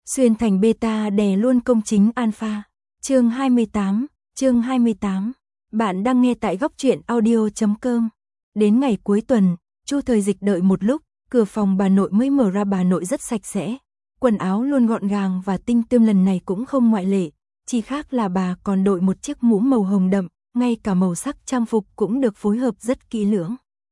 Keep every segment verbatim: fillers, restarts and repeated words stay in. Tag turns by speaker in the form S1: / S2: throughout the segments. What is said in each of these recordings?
S1: Xuyên thành beta đè luôn công chính alpha. Chương hai mươi tám, chương hai mươi tám. Bạn đang nghe tại góc truyện audio chấm com. Đến ngày cuối tuần, Chu Thời Dịch đợi một lúc, cửa phòng bà nội mới mở ra. Bà nội rất sạch sẽ, quần áo luôn gọn gàng và tinh tươm, lần này cũng không ngoại lệ, chỉ khác là bà còn đội một chiếc mũ màu hồng đậm, ngay cả màu sắc trang phục cũng được phối hợp rất kỹ lưỡng.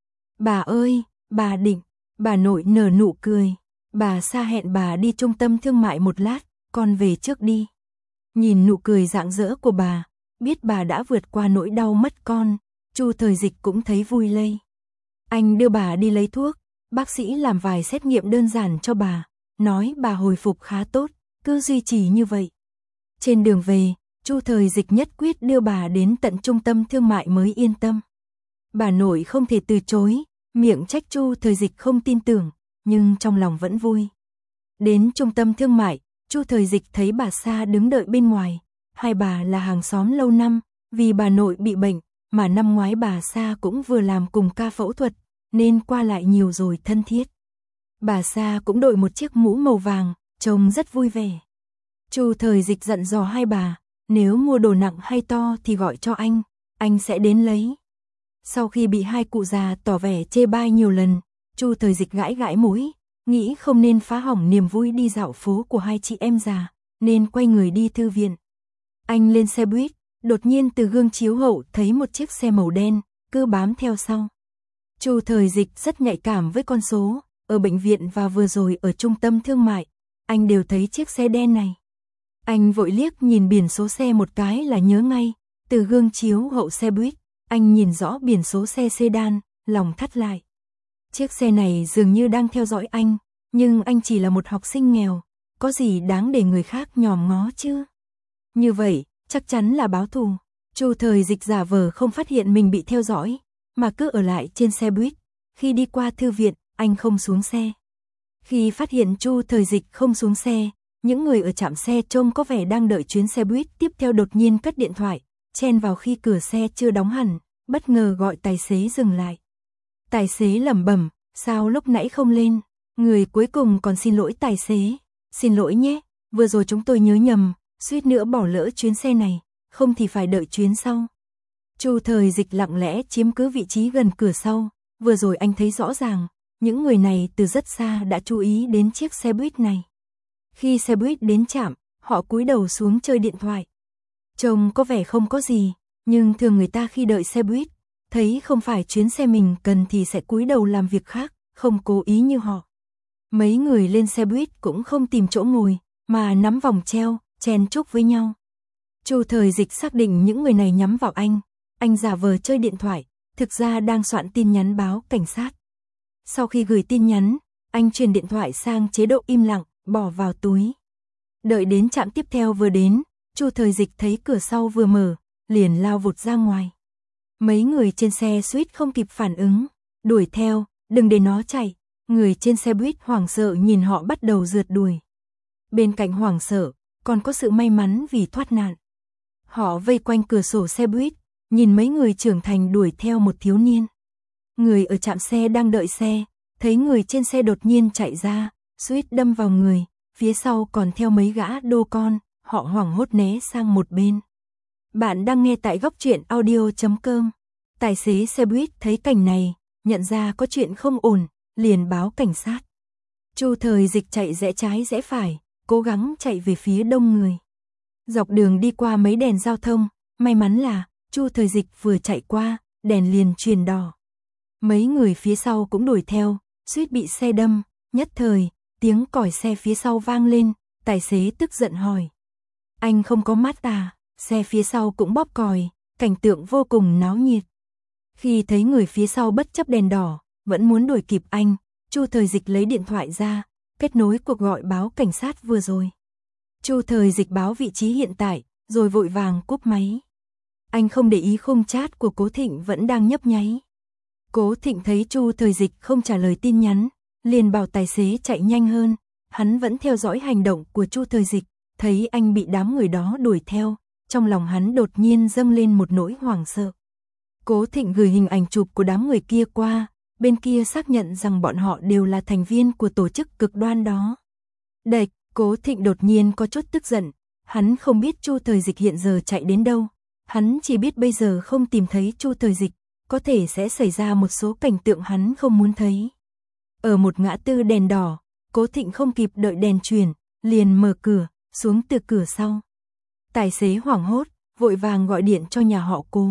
S1: Bà ơi, bà Định, bà nội nở nụ cười. Bà Sa hẹn bà đi trung tâm thương mại một lát, con về trước đi. Nhìn nụ cười rạng rỡ của bà, biết bà đã vượt qua nỗi đau mất con, Chu Thời Dịch cũng thấy vui lây. Anh đưa bà đi lấy thuốc, bác sĩ làm vài xét nghiệm đơn giản cho bà, nói bà hồi phục khá tốt, cứ duy trì như vậy. Trên đường về, Chu Thời Dịch nhất quyết đưa bà đến tận trung tâm thương mại mới yên tâm. Bà nội không thể từ chối, miệng trách Chu Thời Dịch không tin tưởng, nhưng trong lòng vẫn vui. Đến trung tâm thương mại, Chu Thời Dịch thấy bà Sa đứng đợi bên ngoài. Hai bà là hàng xóm lâu năm, vì bà nội bị bệnh, mà năm ngoái bà Sa cũng vừa làm cùng ca phẫu thuật, nên qua lại nhiều rồi thân thiết. Bà Sa cũng đội một chiếc mũ màu vàng, trông rất vui vẻ. Chu Thời Dịch dặn dò hai bà, nếu mua đồ nặng hay to thì gọi cho anh, anh sẽ đến lấy. Sau khi bị hai cụ già tỏ vẻ chê bai nhiều lần, Chu Thời Dịch gãi gãi mũi, nghĩ không nên phá hỏng niềm vui đi dạo phố của hai chị em già, nên quay người đi thư viện. Anh lên xe buýt, đột nhiên từ gương chiếu hậu thấy một chiếc xe màu đen, cứ bám theo sau. Chu Thời Dịch rất nhạy cảm với con số, ở bệnh viện và vừa rồi ở trung tâm thương mại, anh đều thấy chiếc xe đen này. Anh vội liếc nhìn biển số xe một cái là nhớ ngay, từ gương chiếu hậu xe buýt, anh nhìn rõ biển số xe sedan, lòng thắt lại. Chiếc xe này dường như đang theo dõi anh, nhưng anh chỉ là một học sinh nghèo, có gì đáng để người khác nhòm ngó chứ? Như vậy, chắc chắn là báo thù. Chu Thời Dịch giả vờ không phát hiện mình bị theo dõi, mà cứ ở lại trên xe buýt. Khi đi qua thư viện, anh không xuống xe. Khi phát hiện Chu Thời Dịch không xuống xe, những người ở trạm xe trông có vẻ đang đợi chuyến xe buýt tiếp theo đột nhiên cất điện thoại, chen vào khi cửa xe chưa đóng hẳn, bất ngờ gọi tài xế dừng lại. Tài xế lẩm bẩm, sao lúc nãy không lên? Người cuối cùng còn xin lỗi tài xế. Xin lỗi nhé, vừa rồi chúng tôi nhớ nhầm, suýt nữa bỏ lỡ chuyến xe này, không thì phải đợi chuyến sau. Chu Thời Dịch lặng lẽ chiếm cứ vị trí gần cửa sau, vừa rồi anh thấy rõ ràng, những người này từ rất xa đã chú ý đến chiếc xe buýt này. Khi xe buýt đến trạm, họ cúi đầu xuống chơi điện thoại. Trông có vẻ không có gì, nhưng thường người ta khi đợi xe buýt, thấy không phải chuyến xe mình cần thì sẽ cúi đầu làm việc khác, không cố ý như họ. Mấy người lên xe buýt cũng không tìm chỗ ngồi, mà nắm vòng treo, chen chúc với nhau. Chu Thời Dịch xác định những người này nhắm vào anh, anh giả vờ chơi điện thoại, thực ra đang soạn tin nhắn báo cảnh sát. Sau khi gửi tin nhắn, anh chuyển điện thoại sang chế độ im lặng, bỏ vào túi. Đợi đến trạm tiếp theo vừa đến, Chu Thời Dịch thấy cửa sau vừa mở, liền lao vụt ra ngoài. Mấy người trên xe suýt không kịp phản ứng, đuổi theo, đừng để nó chạy. Người trên xe buýt hoảng sợ nhìn họ bắt đầu rượt đuổi. Bên cạnh hoảng sợ, còn có sự may mắn vì thoát nạn. Họ vây quanh cửa sổ xe buýt, nhìn mấy người trưởng thành đuổi theo một thiếu niên. Người ở trạm xe đang đợi xe, thấy người trên xe đột nhiên chạy ra, suýt đâm vào người, phía sau còn theo mấy gã đô con, họ hoảng hốt né sang một bên. Bạn đang nghe tại góc truyện audio chấm com. Tài xế xe buýt thấy cảnh này, nhận ra có chuyện không ổn, liền báo cảnh sát. Chu Thời Dịch chạy rẽ trái rẽ phải, cố gắng chạy về phía đông người. Dọc đường đi qua mấy đèn giao thông, may mắn là Chu Thời Dịch vừa chạy qua, đèn liền chuyển đỏ. Mấy người phía sau cũng đuổi theo, suýt bị xe đâm, nhất thời, tiếng còi xe phía sau vang lên, tài xế tức giận hỏi. Anh không có mắt à? Xe phía sau cũng bóp còi, cảnh tượng vô cùng náo nhiệt. Khi thấy người phía sau bất chấp đèn đỏ, vẫn muốn đuổi kịp anh, Chu Thời Dịch lấy điện thoại ra, kết nối cuộc gọi báo cảnh sát vừa rồi. Chu Thời Dịch báo vị trí hiện tại, rồi vội vàng cúp máy. Anh không để ý khung chat của Cố Thịnh vẫn đang nhấp nháy. Cố Thịnh thấy Chu Thời Dịch không trả lời tin nhắn, liền bảo tài xế chạy nhanh hơn. Hắn vẫn theo dõi hành động của Chu Thời Dịch, thấy anh bị đám người đó đuổi theo, trong lòng hắn đột nhiên dâng lên một nỗi hoảng sợ. Cố Thịnh gửi hình ảnh chụp của đám người kia qua, bên kia xác nhận rằng bọn họ đều là thành viên của tổ chức cực đoan đó. Đệch, Cố Thịnh đột nhiên có chút tức giận, hắn không biết Chu Thời Dịch hiện giờ chạy đến đâu, hắn chỉ biết bây giờ không tìm thấy Chu Thời Dịch, có thể sẽ xảy ra một số cảnh tượng hắn không muốn thấy. Ở một ngã tư đèn đỏ, Cố Thịnh không kịp đợi đèn chuyển, liền mở cửa, xuống từ cửa sau. Tài xế hoảng hốt, vội vàng gọi điện cho nhà họ Cố.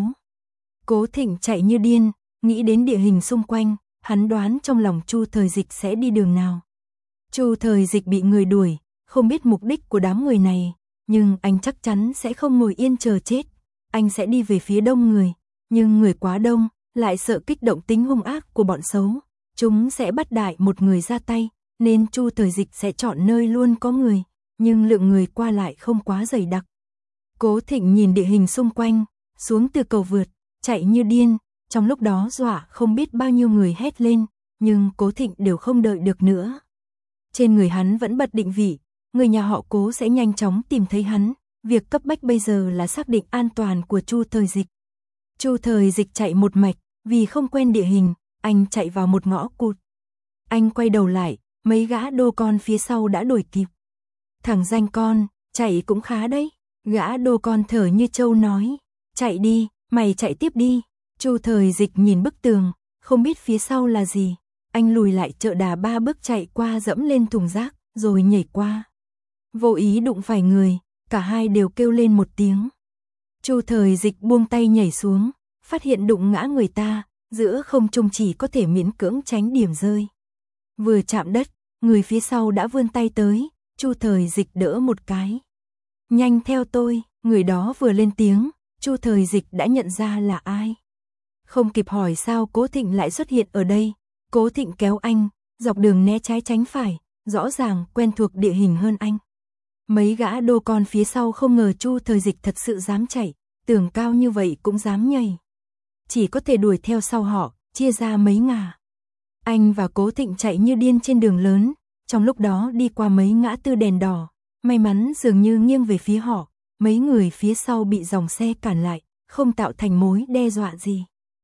S1: Cố Thịnh chạy như điên, nghĩ đến địa hình xung quanh, hắn đoán trong lòng Chu Thời Dịch sẽ đi đường nào. Chu Thời Dịch bị người đuổi, không biết mục đích của đám người này, nhưng anh chắc chắn sẽ không ngồi yên chờ chết, anh sẽ đi về phía đông người, nhưng người quá đông, lại sợ kích động tính hung ác của bọn xấu, chúng sẽ bắt đại một người ra tay, nên Chu Thời Dịch sẽ chọn nơi luôn có người, nhưng lượng người qua lại không quá dày đặc. Cố Thịnh nhìn địa hình xung quanh, xuống từ cầu vượt, chạy như điên, trong lúc đó dọa không biết bao nhiêu người hét lên, nhưng Cố Thịnh đều không đợi được nữa. Trên người hắn vẫn bật định vị, người nhà họ Cố sẽ nhanh chóng tìm thấy hắn, việc cấp bách bây giờ là xác định an toàn của Chu Thời Dịch. Chu Thời Dịch chạy một mạch, vì không quen địa hình, anh chạy vào một ngõ cụt. Anh quay đầu lại, mấy gã đô con phía sau đã đuổi kịp. Thằng danh con, chạy cũng khá đấy. Gã đô con thở như trâu nói, chạy đi, mày chạy tiếp đi. Chu Thời Dịch nhìn bức tường, không biết phía sau là gì. Anh lùi lại chợ đà ba bước chạy qua dẫm lên thùng rác, rồi nhảy qua. Vô ý đụng phải người, cả hai đều kêu lên một tiếng. Chu Thời Dịch buông tay nhảy xuống, phát hiện đụng ngã người ta, giữa không trung chỉ có thể miễn cưỡng tránh điểm rơi. Vừa chạm đất, người phía sau đã vươn tay tới, Chu Thời Dịch đỡ một cái. Nhanh theo tôi, người đó vừa lên tiếng, Chu Thời Dịch đã nhận ra là ai. Không kịp hỏi sao Cố Thịnh lại xuất hiện ở đây, Cố Thịnh kéo anh, dọc đường né trái tránh phải, rõ ràng quen thuộc địa hình hơn anh. Mấy gã đô con phía sau không ngờ Chu Thời Dịch thật sự dám chạy, tưởng cao như vậy cũng dám nhảy. Chỉ có thể đuổi theo sau họ, chia ra mấy ngả. Anh và Cố Thịnh chạy như điên trên đường lớn, trong lúc đó đi qua mấy ngã tư đèn đỏ, may mắn dường như nghiêng về phía họ, mấy người phía sau bị dòng xe cản lại, không tạo thành mối đe dọa gì.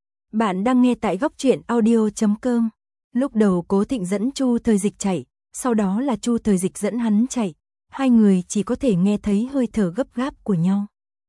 S1: Bạn đang nghe tại góc truyện audio chấm com. Lúc đầu Cố Thịnh dẫn Chu Thời Dịch chạy, sau đó là Chu Thời Dịch dẫn hắn chạy, hai người chỉ có thể nghe thấy hơi thở gấp gáp của nhau.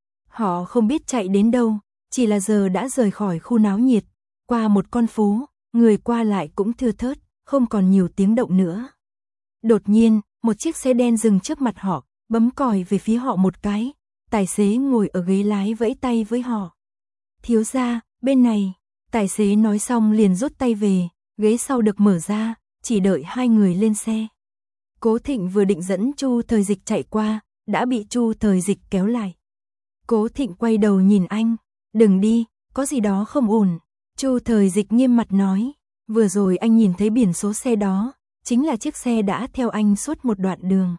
S1: Họ không biết chạy đến đâu, chỉ là giờ đã rời khỏi khu náo nhiệt, qua một con phố, người qua lại cũng thưa thớt, không còn nhiều tiếng động nữa. Đột nhiên, một chiếc xe đen dừng trước mặt họ, bấm còi về phía họ một cái, tài xế ngồi ở ghế lái vẫy tay với họ. Thiếu gia, bên này, tài xế nói xong liền rút tay về, ghế sau được mở ra, chỉ đợi hai người lên xe. Cố Thịnh vừa định dẫn Chu Thời Dịch chạy qua, đã bị Chu Thời Dịch kéo lại. Cố Thịnh quay đầu nhìn anh, đừng đi, có gì đó không ổn. Chu Thời Dịch nghiêm mặt nói, vừa rồi anh nhìn thấy biển số xe đó, chính là chiếc xe đã theo anh suốt một đoạn đường.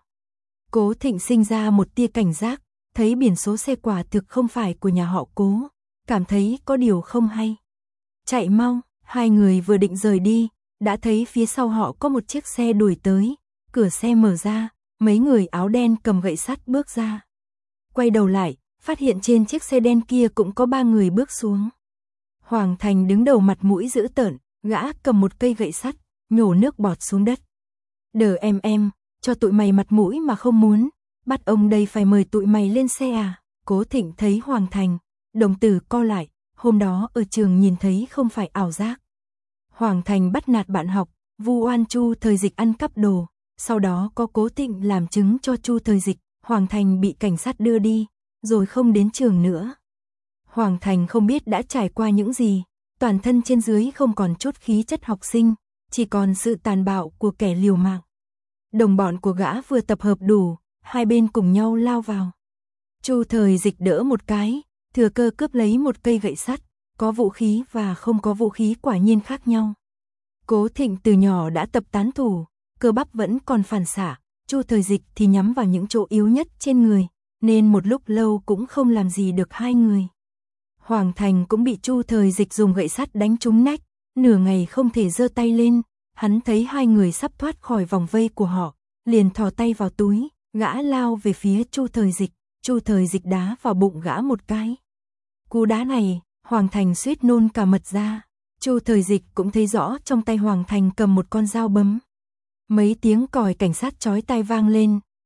S1: Cố Thịnh sinh ra một tia cảnh giác, thấy biển số xe quả thực không phải của nhà họ Cố, cảm thấy có điều không hay. Chạy mau, hai người vừa định rời đi, đã thấy phía sau họ có một chiếc xe đuổi tới, cửa xe mở ra, mấy người áo đen cầm gậy sắt bước ra. Quay đầu lại, phát hiện trên chiếc xe đen kia cũng có ba người bước xuống. Hoàng Thành đứng đầu mặt mũi dữ tợn, gã cầm một cây gậy sắt, nhổ nước bọt xuống đất. Đờ em em, cho tụi mày mặt mũi mà không muốn, bắt ông đây phải mời tụi mày lên xe à? Cố Thịnh thấy Hoàng Thành, đồng tử co lại, hôm đó ở trường nhìn thấy không phải ảo giác. Hoàng Thành bắt nạt bạn học, vu oan Chu Thời Dịch ăn cắp đồ, sau đó có Cố Thịnh làm chứng cho Chu Thời Dịch, Hoàng Thành bị cảnh sát đưa đi, rồi không đến trường nữa. Hoàng Thành không biết đã trải qua những gì, toàn thân trên dưới không còn chút khí chất học sinh, chỉ còn sự tàn bạo của kẻ liều mạng. Đồng bọn của gã vừa tập hợp đủ, hai bên cùng nhau lao vào. Chu Thời Dịch đỡ một cái, thừa cơ cướp lấy một cây gậy sắt, có vũ khí và không có vũ khí quả nhiên khác nhau. Cố Thịnh từ nhỏ đã tập tán thủ, cơ bắp vẫn còn phản xạ, Chu Thời Dịch thì nhắm vào những chỗ yếu nhất trên người, nên một lúc lâu cũng không làm gì được hai người. Hoàng Thành cũng bị Chu Thời Dịch dùng gậy sắt đánh trúng nách, nửa ngày không thể giơ tay lên, hắn thấy hai người sắp thoát khỏi vòng vây của họ, liền thò tay vào túi, gã lao về phía Chu Thời Dịch, Chu Thời Dịch đá vào bụng gã một cái. Cú đá này, Hoàng Thành suýt nôn cả mật ra. Chu Thời Dịch cũng thấy rõ trong tay Hoàng Thành cầm một con dao bấm. Mấy tiếng còi cảnh sát chói tai vang lên,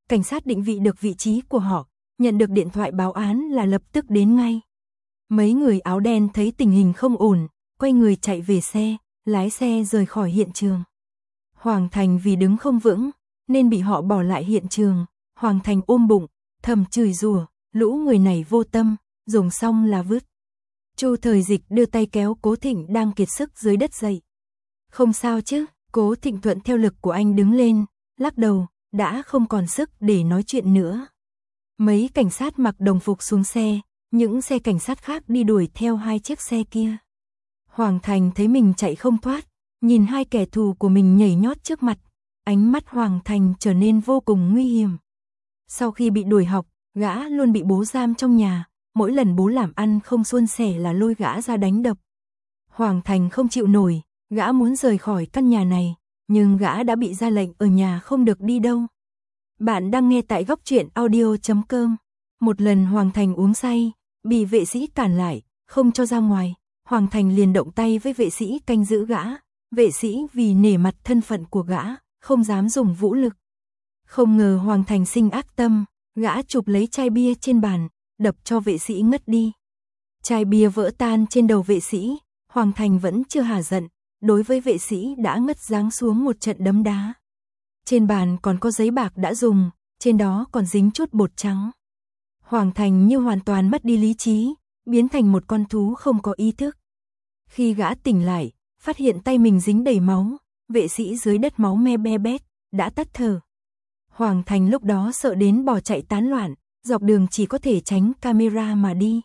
S1: cảnh sát định vị được vị trí của họ, nhận được điện thoại báo án là lập tức đến ngay. Mấy người áo đen thấy tình hình không ổn, quay người chạy về xe, lái xe rời khỏi hiện trường. Hoàng Thành vì đứng không vững, nên bị họ bỏ lại hiện trường. Hoàng Thành ôm bụng, thầm chửi rủa, lũ người này vô tâm, dùng xong là vứt. Chu Thời Dịch đưa tay kéo Cố Thịnh đang kiệt sức dưới đất dậy. Không sao chứ? Cố Thịnh thuận theo lực của anh đứng lên, lắc đầu, đã không còn sức để nói chuyện nữa. Mấy cảnh sát mặc đồng phục xuống xe, những xe cảnh sát khác đi đuổi theo hai chiếc xe kia. Hoàng Thành thấy mình chạy không thoát, nhìn hai kẻ thù của mình nhảy nhót trước mặt, ánh mắt Hoàng Thành trở nên vô cùng nguy hiểm. Sau khi bị đuổi học, gã luôn bị bố giam trong nhà, mỗi lần bố làm ăn không suôn sẻ là lôi gã ra đánh đập. Hoàng Thành không chịu nổi, gã muốn rời khỏi căn nhà này, nhưng gã đã bị ra lệnh ở nhà không được đi đâu. Bạn đang nghe tại góc truyện audio chấm com. Một lần Hoàng Thành uống say, bị vệ sĩ cản lại, không cho ra ngoài. Hoàng Thành liền động tay với vệ sĩ canh giữ gã. Vệ sĩ vì nể mặt thân phận của gã, không dám dùng vũ lực. Không ngờ Hoàng Thành sinh ác tâm, gã chụp lấy chai bia trên bàn, đập cho vệ sĩ ngất đi. Chai bia vỡ tan trên đầu vệ sĩ, Hoàng Thành vẫn chưa hả giận, đối với vệ sĩ đã ngất giáng xuống một trận đấm đá. Trên bàn còn có giấy bạc đã dùng, trên đó còn dính chút bột trắng. Hoàng Thành như hoàn toàn mất đi lý trí, biến thành một con thú không có ý thức. Khi gã tỉnh lại, phát hiện tay mình dính đầy máu, vệ sĩ dưới đất máu me be bét, đã tắt thở. Hoàng Thành lúc đó sợ đến bỏ chạy tán loạn, dọc đường chỉ có thể tránh camera mà đi.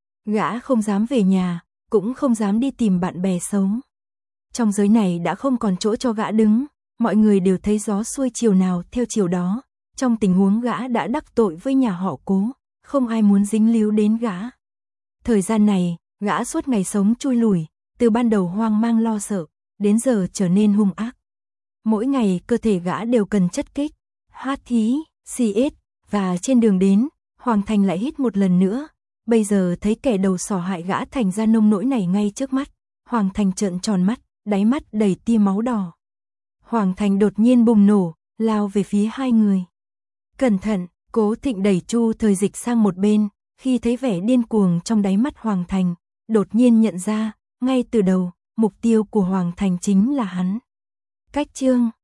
S1: Gã không dám về nhà, cũng không dám đi tìm bạn bè xấu. Trong giới này đã không còn chỗ cho gã đứng, mọi người đều thấy gió xuôi chiều nào theo chiều đó. Trong tình huống gã đã đắc tội với nhà họ Cố, không ai muốn dính líu đến gã. Thời gian này, gã suốt ngày sống chui lủi, từ ban đầu hoang mang lo sợ, đến giờ trở nên hung ác. Mỗi ngày cơ thể gã đều cần chất kích, hát thí, xì ết, và trên đường đến, Hoàng Thành lại hít một lần nữa. Bây giờ thấy kẻ đầu sỏ hại gã thành ra nông nỗi này ngay trước mắt, Hoàng Thành trợn tròn mắt, đáy mắt đầy tia máu đỏ. Hoàng Thành đột nhiên bùng nổ, lao về phía hai người. Cẩn thận, Cố Thịnh đẩy Chu Thời Dịch sang một bên, khi thấy vẻ điên cuồng trong đáy mắt Hoàng Thành, đột nhiên nhận ra, ngay từ đầu, mục tiêu của Hoàng Thành chính là hắn. Cách chương